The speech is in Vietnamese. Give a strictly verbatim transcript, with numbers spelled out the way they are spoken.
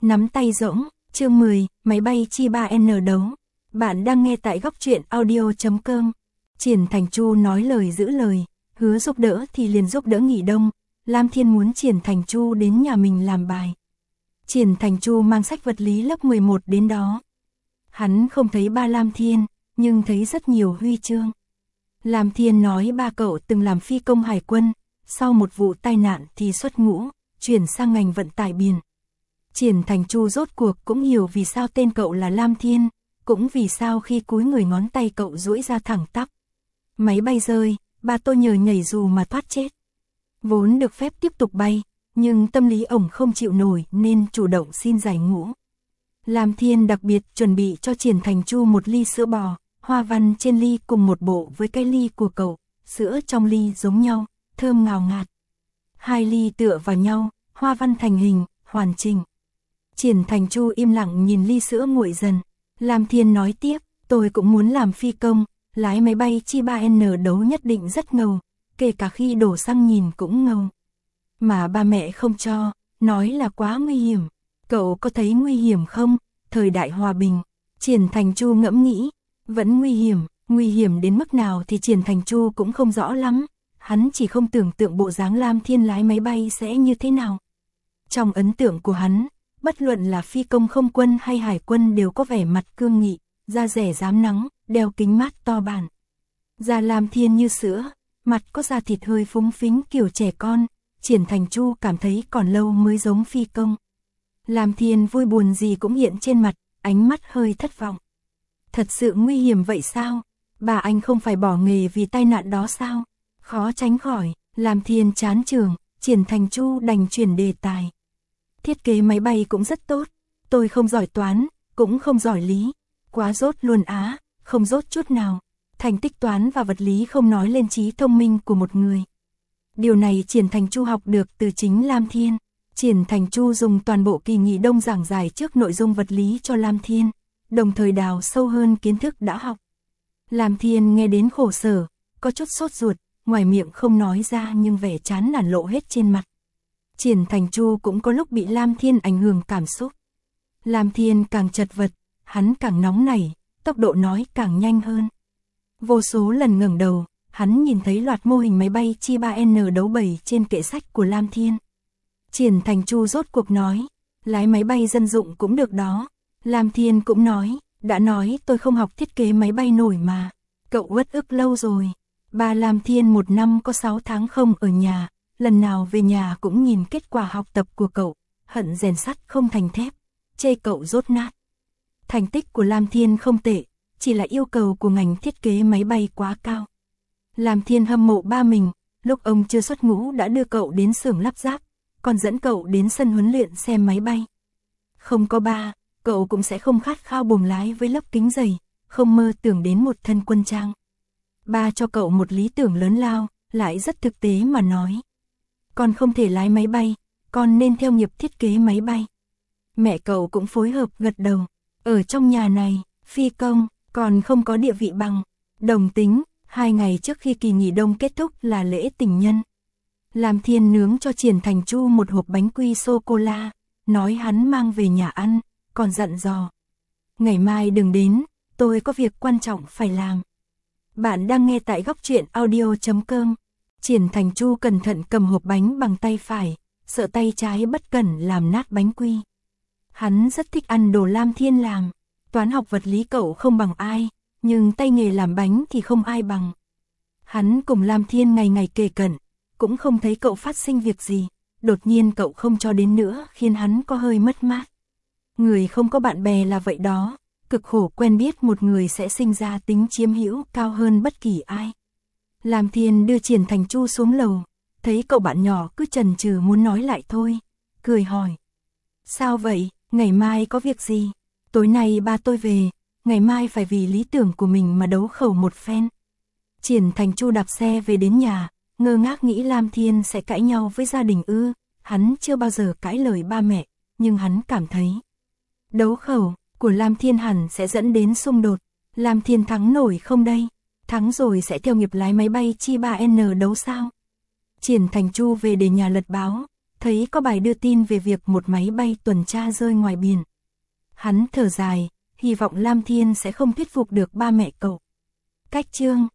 Nắm tay rỗng, chương mười, máy bay chi ba N đấu. Bạn đang nghe tại góc truyện audio chấm com. Triển Thành Chu nói lời giữ lời, hứa giúp đỡ thì liền giúp đỡ nghỉ đông. Lam Thiên muốn Triển Thành Chu đến nhà mình làm bài. Triển Thành Chu mang sách vật lý lớp mười một đến đó. Hắn không thấy ba Lam Thiên, nhưng thấy rất nhiều huy chương. Lam Thiên nói ba cậu từng làm phi công hải quân, sau một vụ tai nạn thì xuất ngũ, chuyển sang ngành vận tải biển. Triển Thành Chu rốt cuộc cũng hiểu vì sao tên cậu là Lam Thiên, cũng vì sao khi cúi người ngón tay cậu duỗi ra thẳng tắp. Máy bay rơi, ba tôi nhờ nhảy dù mà thoát chết. Vốn được phép tiếp tục bay, nhưng tâm lý ổng không chịu nổi nên chủ động xin giải ngũ. Lam Thiên đặc biệt chuẩn bị cho Triển Thành Chu một ly sữa bò, hoa văn trên ly cùng một bộ với cái ly của cậu, sữa trong ly giống nhau, thơm ngào ngạt. Hai ly tựa vào nhau, hoa văn thành hình, hoàn chỉnh. Triển Thành Chu im lặng nhìn ly sữa nguội dần. Lam Thiên nói tiếp, tôi cũng muốn làm phi công, lái máy bay chi ba N đấu nhất định rất ngầu, kể cả khi đổ xăng nhìn cũng ngầu. Mà ba mẹ không cho, nói là quá nguy hiểm. Cậu có thấy nguy hiểm không? Thời đại hòa bình. Triển Thành Chu ngẫm nghĩ, vẫn nguy hiểm, nguy hiểm đến mức nào thì Triển Thành Chu cũng không rõ lắm. Hắn chỉ không tưởng tượng bộ dáng Lam Thiên lái máy bay sẽ như thế nào. Trong ấn tượng của hắn, bất luận là phi công không quân hay hải quân đều có vẻ mặt cương nghị, da rẻ rám nắng, đeo kính mát to bản. Da Lam Thiên như sữa, mặt có da thịt hơi phúng phính kiểu trẻ con, Triển Thành Chu cảm thấy còn lâu mới giống phi công. Lam Thiên vui buồn gì cũng hiện trên mặt, ánh mắt hơi thất vọng. Thật sự nguy hiểm vậy sao? Bà anh không phải bỏ nghề vì tai nạn đó sao? Khó tránh khỏi, Lam Thiên chán trường, Triển Thành Chu đành chuyển đề tài. Thiết kế máy bay cũng rất tốt, tôi không giỏi toán, cũng không giỏi lý, quá dốt luôn á, không dốt chút nào. Thành tích toán và vật lý không nói lên trí thông minh của một người. Điều này Triển Thành Chu học được từ chính Lam Thiên. Triển Thành Chu dùng toàn bộ kỳ nghỉ đông giảng giải trước nội dung vật lý cho Lam Thiên, đồng thời đào sâu hơn kiến thức đã học. Lam Thiên nghe đến khổ sở, có chút sốt ruột, ngoài miệng không nói ra nhưng vẻ chán nản lộ hết trên mặt. Triển Thành Chu cũng có lúc bị Lam Thiên ảnh hưởng cảm xúc. Lam Thiên càng chật vật, hắn càng nóng nảy, tốc độ nói càng nhanh hơn. Vô số lần ngẩng đầu, hắn nhìn thấy loạt mô hình máy bay chi ba N đấu bày trên kệ sách của Lam Thiên. Triển Thành Chu rốt cuộc nói, lái máy bay dân dụng cũng được đó. Lam Thiên cũng nói, đã nói tôi không học thiết kế máy bay nổi mà. Cậu uất ức lâu rồi. Ba Lam Thiên một năm có sáu tháng không ở nhà, lần nào về nhà cũng nhìn kết quả học tập của cậu, hận rèn sắt không thành thép, chê cậu dốt nát. Thành tích của Lam Thiên không tệ, chỉ là yêu cầu của ngành thiết kế máy bay quá cao. Lam Thiên hâm mộ ba mình, lúc ông chưa xuất ngũ đã đưa cậu đến xưởng lắp ráp, còn dẫn cậu đến sân huấn luyện xem máy bay. Không có ba, cậu cũng sẽ không khát khao buồng lái với lớp kính dày, không mơ tưởng đến một thân quân trang. Ba cho cậu một lý tưởng lớn lao, lại rất thực tế mà nói. Con không thể lái máy bay, con nên theo nghiệp thiết kế máy bay. Mẹ cậu cũng phối hợp gật đầu. Ở trong nhà này, phi công, còn không có địa vị bằng. Đồng tính, hai ngày trước khi kỳ nghỉ đông kết thúc là lễ tình nhân. Lam Thiên nướng cho Triển Thành Chu một hộp bánh quy sô-cô-la, nói hắn mang về nhà ăn, còn dặn dò. Ngày mai đừng đến, tôi có việc quan trọng phải làm. Bạn đang nghe tại góc truyện audio chấm com. Triển Thành Chu cẩn thận cầm hộp bánh bằng tay phải, sợ tay trái bất cẩn làm nát bánh quy. Hắn rất thích ăn đồ Lam Thiên làm, toán học vật lý cậu không bằng ai, nhưng tay nghề làm bánh thì không ai bằng. Hắn cùng Lam Thiên ngày ngày kề cận, cũng không thấy cậu phát sinh việc gì, đột nhiên cậu không cho đến nữa khiến hắn có hơi mất mát. Người không có bạn bè là vậy đó, cực khổ quen biết một người sẽ sinh ra tính chiếm hữu cao hơn bất kỳ ai. Lam Thiên đưa Triển Thành Chu xuống lầu, thấy cậu bạn nhỏ cứ chần chừ muốn nói lại thôi, cười hỏi. Sao vậy, ngày mai có việc gì? Tối nay ba tôi về, ngày mai phải vì lý tưởng của mình mà đấu khẩu một phen. Triển Thành Chu đạp xe về đến nhà, ngơ ngác nghĩ Lam Thiên sẽ cãi nhau với gia đình ư, hắn chưa bao giờ cãi lời ba mẹ, nhưng hắn cảm thấy đấu khẩu của Lam Thiên hẳn sẽ dẫn đến xung đột. Lam Thiên thắng nổi không đây? Thắng rồi sẽ theo nghiệp lái máy bay chi ba N đấu sao? Triển Thành Chu về để nhà lật báo, thấy có bài đưa tin về việc một máy bay tuần tra rơi ngoài biển. Hắn thở dài, hy vọng Lam Thiên sẽ không thuyết phục được ba mẹ cậu. Cách chương